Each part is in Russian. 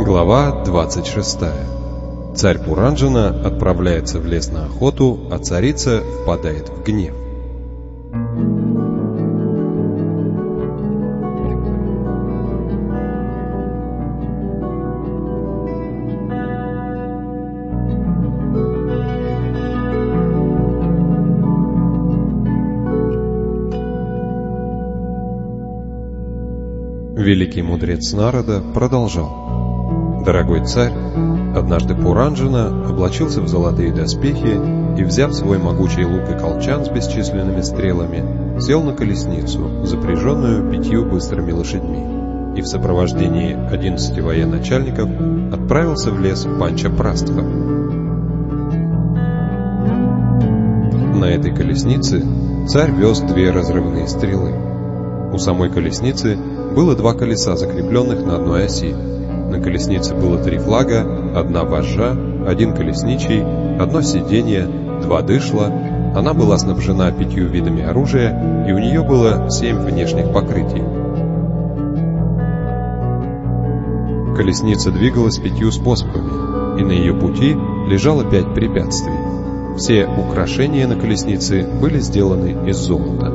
Глава 26. Царь Пуранджана отправляется в лес на охоту, а царица впадает в гнев. Великий мудрец Нарада продолжал: «Дорогой царь, однажды Пуранджана облачился в золотые доспехи и, взяв свой могучий лук и колчан с бесчисленными стрелами, сел на колесницу, запряженную 5 быстрыми лошадьми, и в сопровождении 11 военачальников отправился в лес Панчапрастха. На этой колеснице царь вез 2 разрывные стрелы. У самой колесницы было 2 колеса, закрепленных на одной оси. На колеснице было 3 флага, 1 вожжа, 1 колесничий, 1 сиденье, 2 дышла. Она была снабжена 5 видами оружия, и у нее было 7 внешних покрытий. Колесница двигалась 5 способами, и на ее пути лежало 5 препятствий. Все украшения на колеснице были сделаны из золота.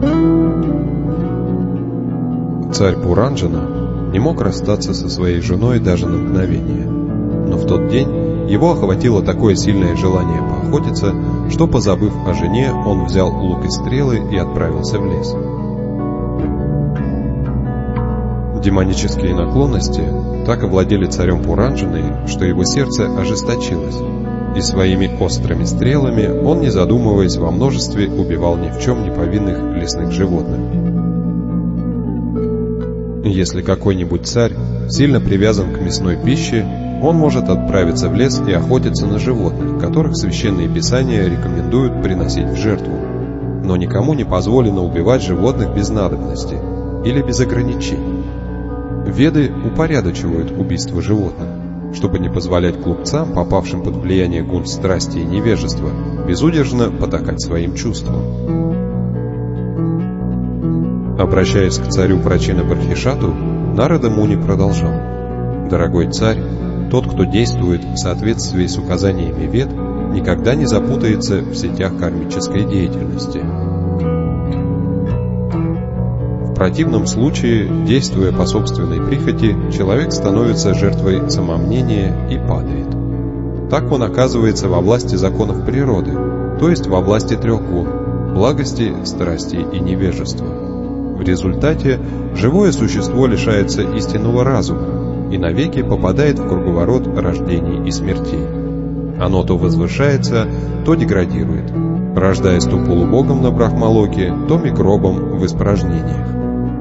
Царь Пуранджана не мог расстаться со своей женой даже на мгновение. Но в тот день его охватило такое сильное желание поохотиться, что, позабыв о жене, он взял лук и стрелы и отправился в лес. Демонические наклонности так овладели царем Пуранджаной, что его сердце ожесточилось, и своими острыми стрелами он, не задумываясь, во множестве убивал ни в чем не повинных лесных животных. Если какой-нибудь царь сильно привязан к мясной пище, он может отправиться в лес и охотиться на животных, которых священные писания рекомендуют приносить в жертву. Но никому не позволено убивать животных без надобности или без ограничений. Веды упорядочивают убийство животных, чтобы не позволять глупцам, попавшим под влияние гун страсти и невежества, безудержно потакать своим чувствам. Обращаясь к царю Прачина-Бархишату, Нарада Муни продолжал: «Дорогой царь, тот, кто действует в соответствии с указаниями Вед, никогда не запутается в сетях кармической деятельности. В противном случае, действуя по собственной прихоти, человек становится жертвой самомнения и падает. Так он оказывается во власти законов природы, то есть во власти 3 гун – благости, страсти и невежества. В результате живое существо лишается истинного разума и навеки попадает в круговорот рождений и смертей. Оно то возвышается, то деградирует, рождаясь то полубогом на Брахмалоке, то микробом в испражнениях.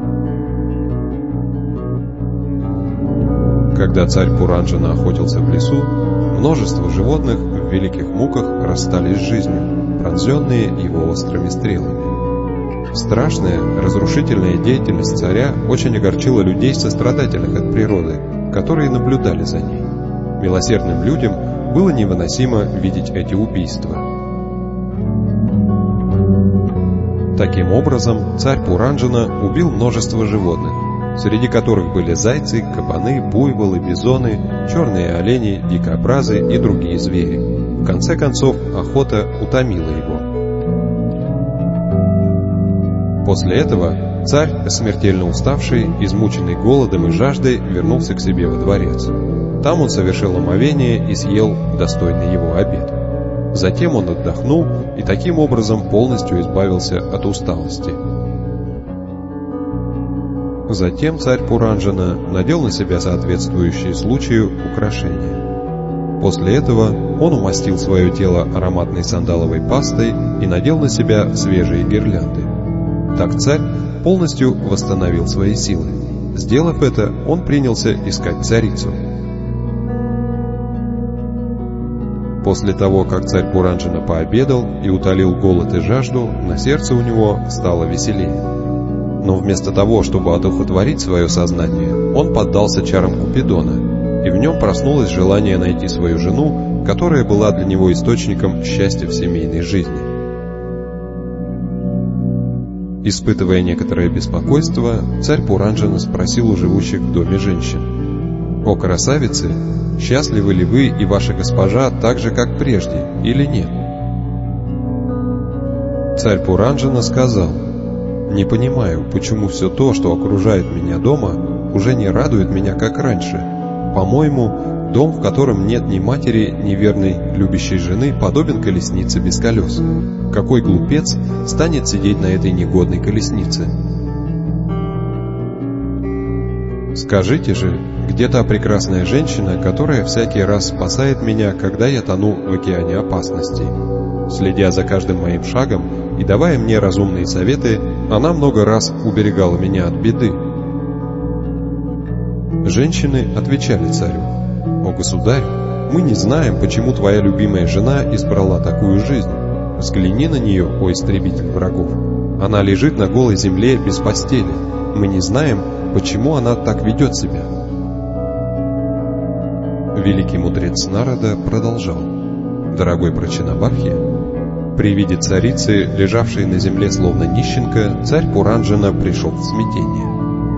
Когда царь Пуранджана охотился в лесу, множество животных в великих муках расстались с жизнью, пронзенные его острыми стрелами. Страшная, разрушительная деятельность царя очень огорчила людей, сострадательных от природы, которые наблюдали за ней. Милосердным людям было невыносимо видеть эти убийства. Таким образом, царь Пуранджана убил множество животных, среди которых были зайцы, кабаны, буйволы, бизоны, черные олени, дикобразы и другие звери. В конце концов, охота утомила его. После этого царь, смертельно уставший, измученный голодом и жаждой, вернулся к себе во дворец. Там он совершил омовение и съел достойный его обед. Затем он отдохнул и таким образом полностью избавился от усталости. Затем царь Пуранджана надел на себя соответствующие случаю украшения. После этого он умастил свое тело ароматной сандаловой пастой и надел на себя свежие гирлянды. Так царь полностью восстановил свои силы. Сделав это, он принялся искать царицу. После того, как царь Пуранджана пообедал и утолил голод и жажду, на сердце у него стало веселее. Но вместо того, чтобы одухотворить свое сознание, он поддался чарам Купидона, и в нем проснулось желание найти свою жену, которая была для него источником счастья в семейной жизни. Испытывая некоторое беспокойство, царь Пуранджана спросил у живущих в доме женщин: О красавицы, счастливы ли вы и ваша госпожа так же, как прежде, или нет? Царь Пуранджана сказал: «Не понимаю, почему все то, что окружает меня дома, уже не радует меня, как раньше. По-моему, дом, в котором нет ни матери, ни верной любящей жены, подобен колеснице без колес. Какой глупец станет сидеть на этой негодной колеснице?» Скажите же, где та прекрасная женщина, которая всякий раз спасает меня, когда я тону в океане опасностей? Следя за каждым моим шагом и давая мне разумные советы, она много раз уберегала меня от беды. Женщины отвечали царю: «О государь, мы не знаем, почему твоя любимая жена избрала такую жизнь. Взгляни на нее, о истребитель врагов. Она лежит на голой земле без постели. Мы не знаем, почему она так ведет себя». Великий мудрец Нарада продолжал: «Дорогой Прачинабхархи, при виде царицы, лежавшей на земле словно нищенка, царь Пуранджана пришел в смятение.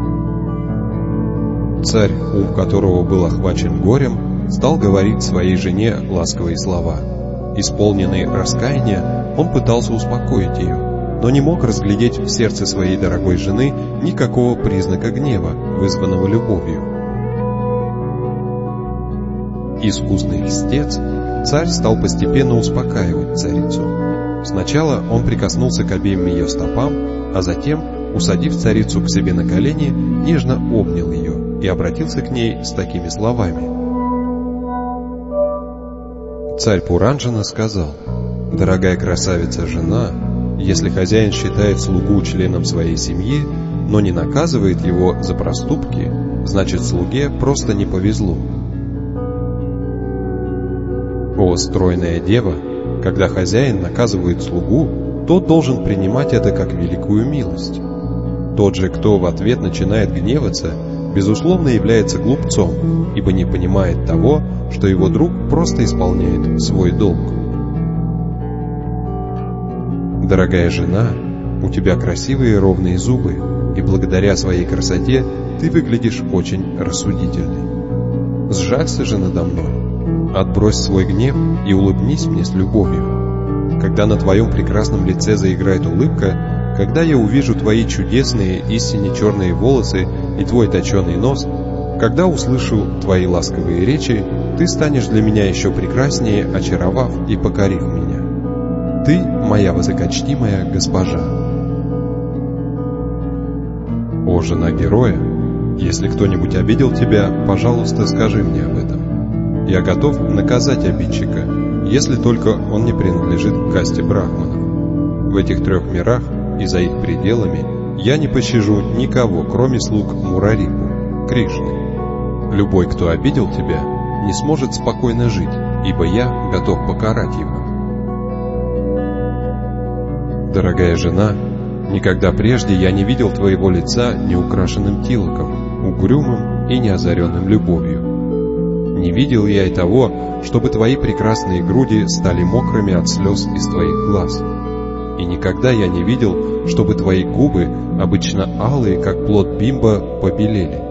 Царь, ум которого был охвачен горем, стал говорить своей жене ласковые слова. Исполненный раскаяния, он пытался успокоить ее, но не мог разглядеть в сердце своей дорогой жены никакого признака гнева, вызванного любовью. Искусный льстец, царь стал постепенно успокаивать царицу. Сначала он прикоснулся к обеим ее стопам, а затем, усадив царицу к себе на колени, нежно обнял ее и обратился к ней с такими словами. Царь Пуранджана сказал: «Дорогая красавица-жена, если хозяин считает слугу членом своей семьи, но не наказывает его за проступки, значит, слуге просто не повезло. О, стройная дева, когда хозяин наказывает слугу, тот должен принимать это как великую милость. Тот же, кто в ответ начинает гневаться, безусловно является глупцом, ибо не понимает того, что его друг просто исполняет свой долг. Дорогая жена, у тебя красивые ровные зубы, и благодаря своей красоте ты выглядишь очень рассудительной. Сжалься же надо мной, отбрось свой гнев и улыбнись мне с любовью. Когда на твоем прекрасном лице заиграет улыбка, когда я увижу твои чудесные истинно черные волосы и твой точеный нос, когда услышу твои ласковые речи, ты станешь для меня еще прекраснее, очаровав и покорив меня. Ты моя высокочтимая госпожа». О, жена героя, если кто-нибудь обидел тебя, пожалуйста, скажи мне об этом. Я готов наказать обидчика, если только он не принадлежит к касте брахманов. В этих 3 мирах и за их пределами я не пощажу никого, кроме слуг Мурарипу, Кришны. Любой, кто обидел тебя, не сможет спокойно жить, ибо я готов покарать его. Дорогая жена, никогда прежде я не видел твоего лица неукрашенным тилоком, угрюмым и неозаренным любовью. Не видел я и того, чтобы твои прекрасные груди стали мокрыми от слез из твоих глаз. И никогда я не видел, чтобы твои губы, обычно алые, как плод бимба, побелели.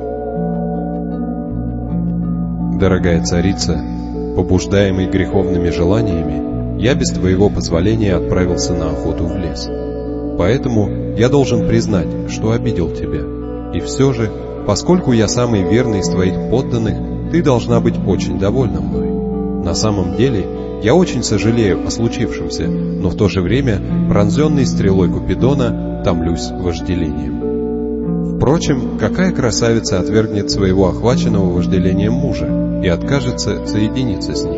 Дорогая царица, побуждаемый греховными желаниями, я без твоего позволения отправился на охоту в лес. Поэтому я должен признать, что обидел тебя. И все же, поскольку я самый верный из твоих подданных, ты должна быть очень довольна мной. На самом деле, я очень сожалею о случившемся, но в то же время, пронзенный стрелой Купидона, томлюсь вожделением. Впрочем, какая красавица отвергнет своего охваченного вожделением мужа и откажется соединиться с ним?